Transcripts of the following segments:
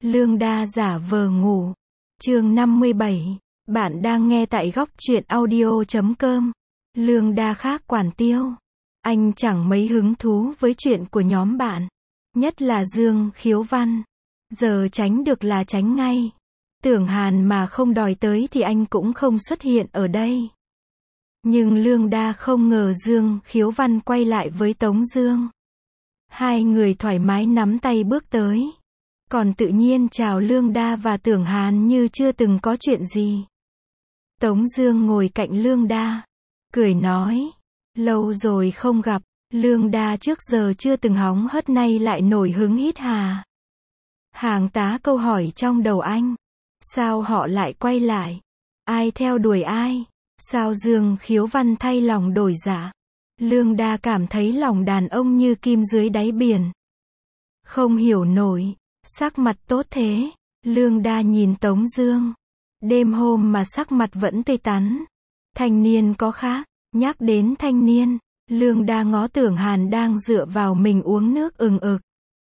Lương Đa giả vờ ngủ. Chương 57. Bạn đang nghe tại góc truyện audio.com. Lương Đa khác quản tiêu. Anh chẳng mấy hứng thú với chuyện của nhóm bạn. Nhất là Dương Khiếu Văn. Giờ tránh được là tránh ngay. Tưởng Hàn mà không đòi tới thì anh cũng không xuất hiện ở đây. Nhưng Lương Đa không ngờ Dương Khiếu Văn quay lại với Tống Dương. Hai người thoải mái nắm tay bước tới. Còn tự nhiên chào Lương Đa và Tưởng Hàn như chưa từng có chuyện gì. Tống Dương ngồi cạnh Lương Đa, cười nói, lâu rồi không gặp. Lương Đa trước giờ chưa từng hóng hớt nay lại nổi hứng hít hà. Hàng tá câu hỏi trong đầu anh. Sao họ lại quay lại? Ai theo đuổi ai? Sao Dương Khiếu Văn thay lòng đổi dạ? Lương Đa cảm thấy lòng đàn ông như kim dưới đáy biển. Không hiểu nổi, sắc mặt tốt thế. Lương Đa nhìn Tống Dương. Đêm hôm mà sắc mặt vẫn tươi tắn. Thanh niên có khác. Nhắc đến thanh niên, Lương Đa ngó Tưởng Hàn đang dựa vào mình uống nước ừng ực.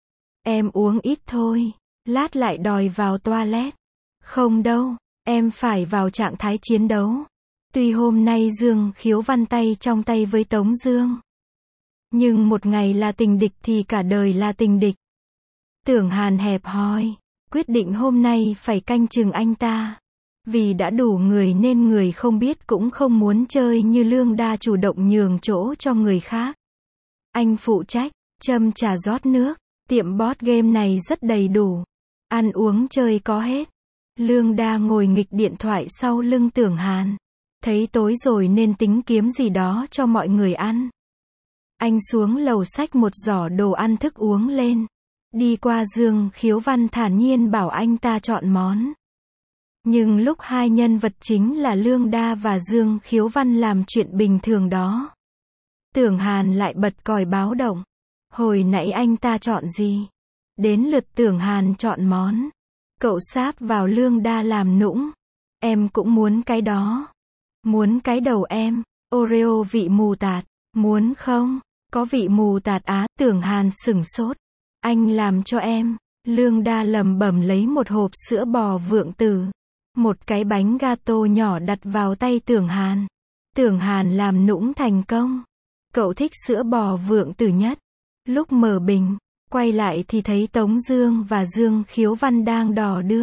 Em uống ít thôi, lát lại đòi vào toilet. Không đâu, em phải vào trạng thái chiến đấu. Tuy hôm nay Dương Khiếu Văn tay trong tay với Tống Dương, nhưng một ngày là tình địch thì cả đời là tình địch. Tưởng Hàn hẹp hòi, quyết định hôm nay phải canh chừng anh ta. Vì đã đủ người nên người không biết cũng không muốn chơi như Lương Đa chủ động nhường chỗ cho người khác. Anh phụ trách, châm trà rót nước, tiệm board game này rất đầy đủ. Ăn uống chơi có hết. Lương Đa ngồi nghịch điện thoại sau lưng Tưởng Hàn. Thấy tối rồi nên tính kiếm gì đó cho mọi người ăn. Anh xuống lầu xách một giỏ đồ ăn thức uống lên. Đi qua Dương Khiếu Văn thản nhiên bảo anh ta chọn món. Nhưng lúc hai nhân vật chính là Lương Đa và Dương Khiếu Văn làm chuyện bình thường đó, Tưởng Hàn lại bật còi báo động. Hồi nãy anh ta chọn gì? Đến lượt Tưởng Hàn chọn món. Cậu sáp vào Lương Đa làm nũng. Em cũng muốn cái đó. Muốn cái đầu em. Oreo vị mù tạt. Muốn không? Có vị mù tạt á? Tưởng Hàn sửng sốt. Anh làm cho em. Lương Đa lẩm bẩm lấy một hộp sữa bò Vượng Tử. Một cái bánh gato nhỏ đặt vào tay Tưởng Hàn. Tưởng Hàn làm nũng thành công. Cậu thích sữa bò Vượng Tử nhất. Lúc mở bình, quay lại thì thấy Tống Dương và Dương Khiếu Văn đang đò đưa.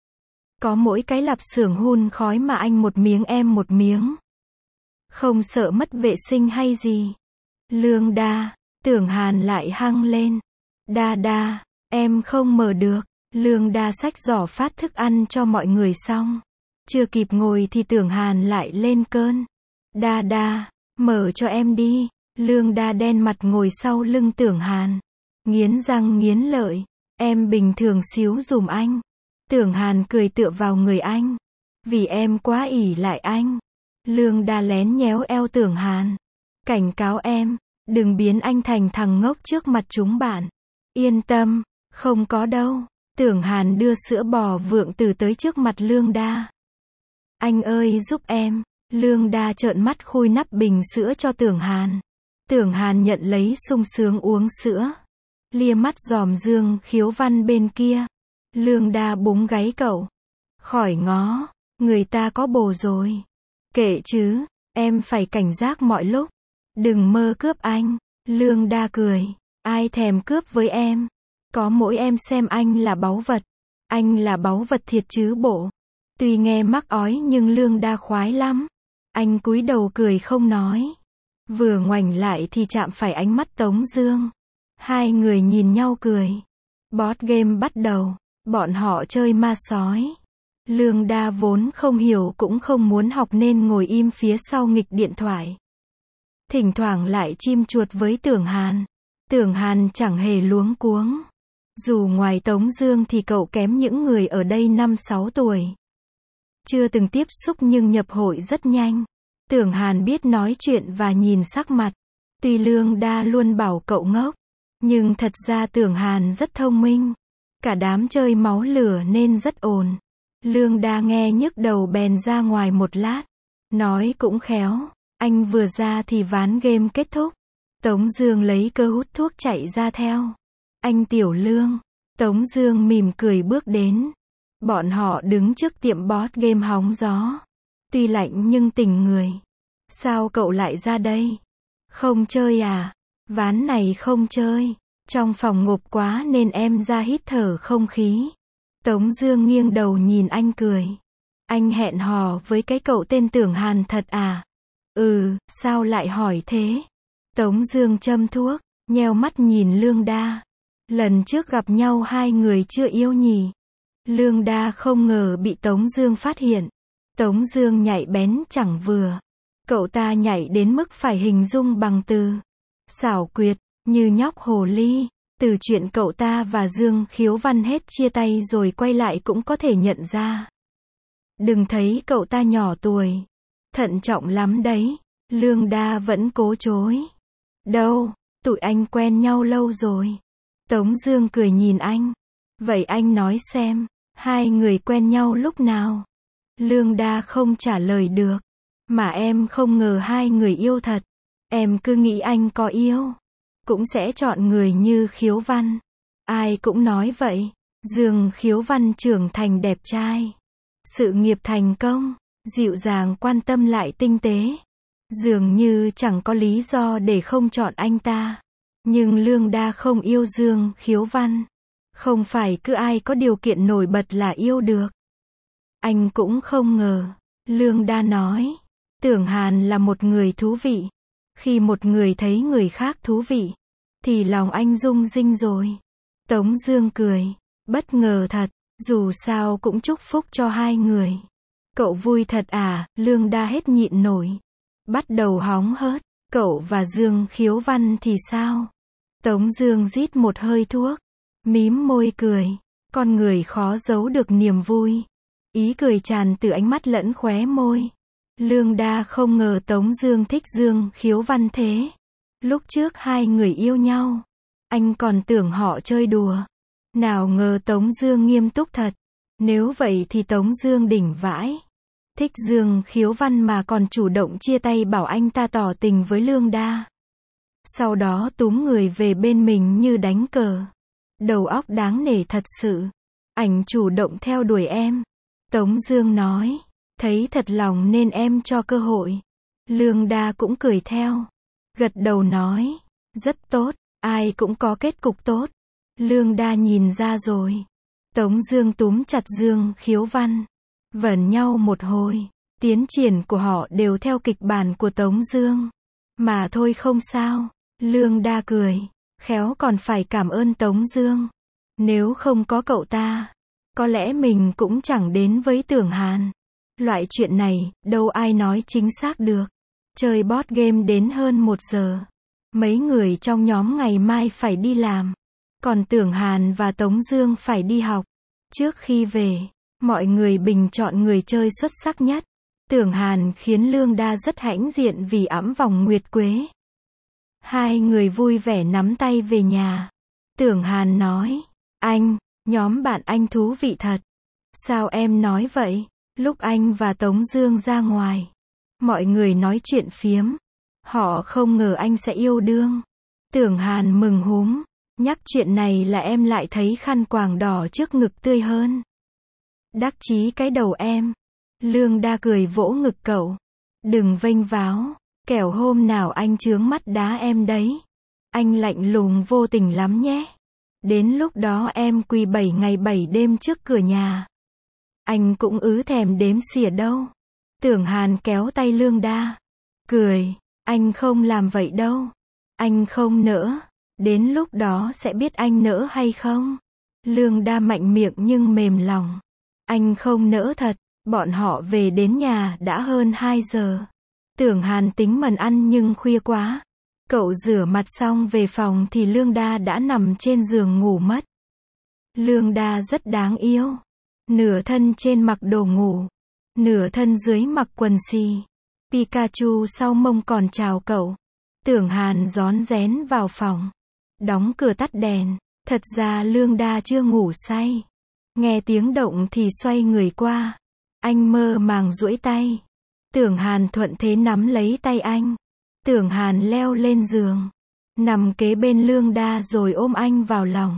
Có mỗi cái lạp xưởng hun khói mà anh một miếng em một miếng. Không sợ mất vệ sinh hay gì? Lương Đa, Tưởng Hàn lại hăng lên. Đa đa, em không mở được. Lương Đa xách giỏ phát thức ăn cho mọi người xong. Chưa kịp ngồi thì Tưởng Hàn lại lên cơn. Đa đa, mở cho em đi. Lương Đa đen mặt ngồi sau lưng Tưởng Hàn. Nghiến răng nghiến lợi. Em bình thường xíu dùm anh. Tưởng Hàn cười tựa vào người anh. Vì em quá ỷ lại anh. Lương Đa lén nhéo eo Tưởng Hàn. Cảnh cáo em, đừng biến anh thành thằng ngốc trước mặt chúng bạn. Yên tâm, không có đâu. Tưởng Hàn đưa sữa bò Vượng Tử tới trước mặt Lương Đa. Anh ơi giúp em. Lương Đa trợn mắt khui nắp bình sữa cho Tưởng Hàn. Tưởng Hàn nhận lấy sung sướng uống sữa. Lia mắt dòm Dương Khiếu Văn bên kia. Lương Đa búng gáy cậu. Khỏi ngó, người ta có bồ rồi. Kệ chứ, em phải cảnh giác mọi lúc. Đừng mơ cướp anh. Lương Đa cười. Ai thèm cướp với em. Có mỗi em xem anh là báu vật. Anh là báu vật thiệt chứ bộ. Tuy nghe mắc ói nhưng Lương Đa khoái lắm. Anh cúi đầu cười không nói. Vừa ngoảnh lại thì chạm phải ánh mắt Tống Dương. Hai người nhìn nhau cười. Board game bắt đầu. Bọn họ chơi ma sói. Lương Đa vốn không hiểu cũng không muốn học nên ngồi im phía sau nghịch điện thoại. Thỉnh thoảng lại chim chuột với Tưởng Hàn. Tưởng Hàn chẳng hề luống cuống. Dù ngoài Tống Dương thì cậu kém những người ở đây 5-6 tuổi. Chưa từng tiếp xúc nhưng nhập hội rất nhanh. Tưởng Hàn biết nói chuyện và nhìn sắc mặt. Tuy Lương Đa luôn bảo cậu ngốc, nhưng thật ra Tưởng Hàn rất thông minh. Cả đám chơi máu lửa nên rất ồn. Lương Đa nghe nhức đầu bèn ra ngoài một lát. Nói cũng khéo, anh vừa ra thì ván game kết thúc. Tống Dương lấy cơ hút thuốc chạy ra theo. Anh Tiểu Lương, Tống Dương mỉm cười bước đến. Bọn họ đứng trước tiệm board game hóng gió. Tuy lạnh nhưng tỉnh người. Sao cậu lại ra đây? Không chơi à? Ván này không chơi. Trong phòng ngộp quá nên em ra hít thở không khí. Tống Dương nghiêng đầu nhìn anh cười. Anh hẹn hò với cái cậu tên Tưởng Hàn thật à? Sao lại hỏi thế? Tống Dương châm thuốc, nheo mắt nhìn Lương Đa. Lần trước gặp nhau hai người chưa yêu nhỉ? Lương Đa không ngờ bị Tống Dương phát hiện. Tống Dương nhạy bén chẳng vừa. Cậu ta nhạy đến mức phải hình dung bằng từ xảo quyệt, như nhóc hồ ly. Từ chuyện cậu ta và Dương Khiếu Văn hết chia tay rồi quay lại cũng có thể nhận ra. Đừng thấy cậu ta nhỏ tuổi. Thận trọng lắm đấy. Lương Đa vẫn cố chối. Đâu, tụi anh quen nhau lâu rồi. Tống Dương cười nhìn anh. Vậy anh nói xem, hai người quen nhau lúc nào? Lương Đa không trả lời được. Mà em không ngờ hai người yêu thật. Em cứ nghĩ anh có yêu cũng sẽ chọn người như Khiếu Văn. Ai cũng nói vậy. Dương Khiếu Văn trưởng thành đẹp trai, sự nghiệp thành công, dịu dàng quan tâm lại tinh tế. Dường như chẳng có lý do để không chọn anh ta. Nhưng Lương Đa không yêu Dương Khiếu Văn. Không phải cứ ai có điều kiện nổi bật là yêu được. Anh cũng không ngờ. Lương Đa nói. Tưởng Hàn là một người thú vị. Khi một người thấy người khác thú vị, thì lòng anh rung rinh rồi. Tống Dương cười. Bất ngờ thật, dù sao cũng chúc phúc cho hai người. Cậu vui thật à? Lương Đa hết nhịn nổi. Bắt đầu hóng hớt. Cậu và Dương Khiếu Văn thì sao? Tống Dương rít một hơi thuốc, mím môi cười. Con người khó giấu được niềm vui. Ý cười tràn từ ánh mắt lẫn khóe môi. Lương Đa không ngờ Tống Dương thích Dương Khiếu Văn thế. Lúc trước hai người yêu nhau, anh còn tưởng họ chơi đùa. Nào ngờ Tống Dương nghiêm túc thật. Nếu vậy thì Tống Dương đỉnh vãi. Thích Dương Khiếu Văn mà còn chủ động chia tay bảo anh ta tỏ tình với Lương Đa. Sau đó túm người về bên mình như đánh cờ. Đầu óc đáng nể thật sự. Ảnh chủ động theo đuổi em. Tống Dương nói. Thấy thật lòng nên em cho cơ hội. Lương Đa cũng cười theo. Gật đầu nói. Rất tốt, ai cũng có kết cục tốt. Lương Đa nhìn ra rồi. Tống Dương túm chặt Dương Khiếu Văn. Vẩn nhau một hồi. Tiến triển của họ đều theo kịch bản của Tống Dương. Mà thôi không sao. Lương Đa cười. Khéo còn phải cảm ơn Tống Dương. Nếu không có cậu ta, có lẽ mình cũng chẳng đến với Tưởng Hàn. Loại chuyện này, đâu ai nói chính xác được. Chơi board game đến hơn 1 giờ. Mấy người trong nhóm ngày mai phải đi làm. Còn Tưởng Hàn và Tống Dương phải đi học. Trước khi về, mọi người bình chọn người chơi xuất sắc nhất. Tưởng Hàn khiến Lương Đa rất hãnh diện vì ẵm vòng nguyệt quế. Hai người vui vẻ nắm tay về nhà. Tưởng Hàn nói. Anh, nhóm bạn anh thú vị thật. Sao em nói vậy? Lúc anh và Tống Dương ra ngoài, mọi người nói chuyện phiếm. Họ không ngờ anh sẽ yêu đương. Tưởng Hàn mừng húm. Nhắc chuyện này là em lại thấy khăn quàng đỏ trước ngực tươi hơn. Đắc chí cái đầu em. Lương Đa cười vỗ ngực cậu. Đừng vênh váo, kẻo hôm nào anh chướng mắt đá em đấy. Anh lạnh lùng vô tình lắm nhé. Đến lúc đó em quỳ 7 ngày 7 đêm trước cửa nhà. Anh cũng thèm đếm xỉa đâu. Tưởng Hàn kéo tay Lương Đa. Cười. Anh không làm vậy đâu. Anh không nỡ. Đến lúc đó sẽ biết anh nỡ hay không. Lương Đa mạnh miệng nhưng mềm lòng. Anh không nỡ thật. Bọn họ về đến nhà đã hơn 2 giờ. Tưởng Hàn tính mần ăn nhưng khuya quá. Cậu rửa mặt xong về phòng thì Lương Đa đã nằm trên giường ngủ mất. Lương Đa rất đáng yêu. Nửa thân trên mặc đồ ngủ, nửa thân dưới mặc quần xì. Pikachu sau mông còn chào cậu. Tưởng Hàn rón rén vào phòng, đóng cửa tắt đèn. Thật ra Lương Đa chưa ngủ say. Nghe tiếng động thì xoay người qua. Anh mơ màng duỗi tay. Tưởng Hàn thuận thế nắm lấy tay anh. Tưởng Hàn leo lên giường, nằm kế bên Lương Đa rồi ôm anh vào lòng.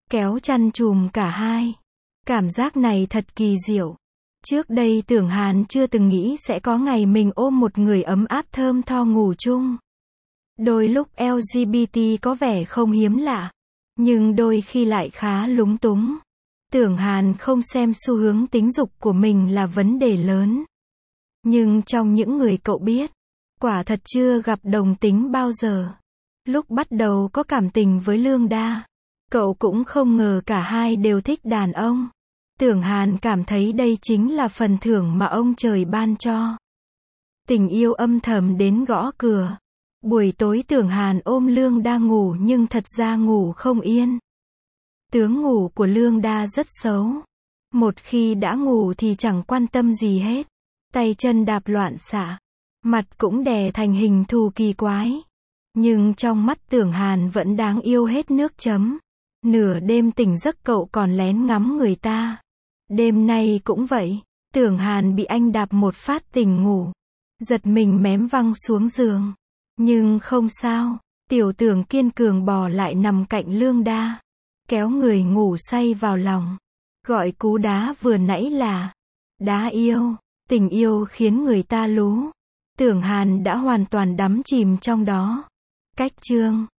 kéo chăn chùm cả hai. Cảm giác này thật kỳ diệu. Trước đây Tưởng Hàn chưa từng nghĩ sẽ có ngày mình ôm một người ấm áp thơm tho ngủ chung. Đôi lúc LGBT có vẻ không hiếm lạ, nhưng đôi khi lại khá lúng túng. Tưởng Hàn không xem xu hướng tính dục của mình là vấn đề lớn. Nhưng trong những người cậu biết, quả thật chưa gặp đồng tính bao giờ. Lúc bắt đầu có cảm tình với Lương Đa, cậu cũng không ngờ cả hai đều thích đàn ông. Tưởng Hàn cảm thấy đây chính là phần thưởng mà ông trời ban cho. Tình yêu âm thầm đến gõ cửa. Buổi tối Tưởng Hàn ôm Lương Đa ngủ nhưng thật ra ngủ không yên. Tướng ngủ của Lương Đa rất xấu. Một khi đã ngủ thì chẳng quan tâm gì hết. Tay chân đạp loạn xạ. Mặt cũng đè thành hình thù kỳ quái. Nhưng trong mắt Tưởng Hàn vẫn đáng yêu hết nước chấm. Nửa đêm tỉnh giấc cậu còn lén ngắm người ta. Đêm nay cũng vậy. Tưởng Hàn bị anh đạp một phát tỉnh ngủ. Giật mình mém văng xuống giường. Nhưng không sao. Tiểu Tưởng kiên cường bò lại nằm cạnh Lương Đa. Kéo người ngủ say vào lòng. Gọi cú đá vừa nãy là đá yêu. Tình yêu khiến người ta lú. Tưởng Hàn đã hoàn toàn đắm chìm trong đó. Cách chương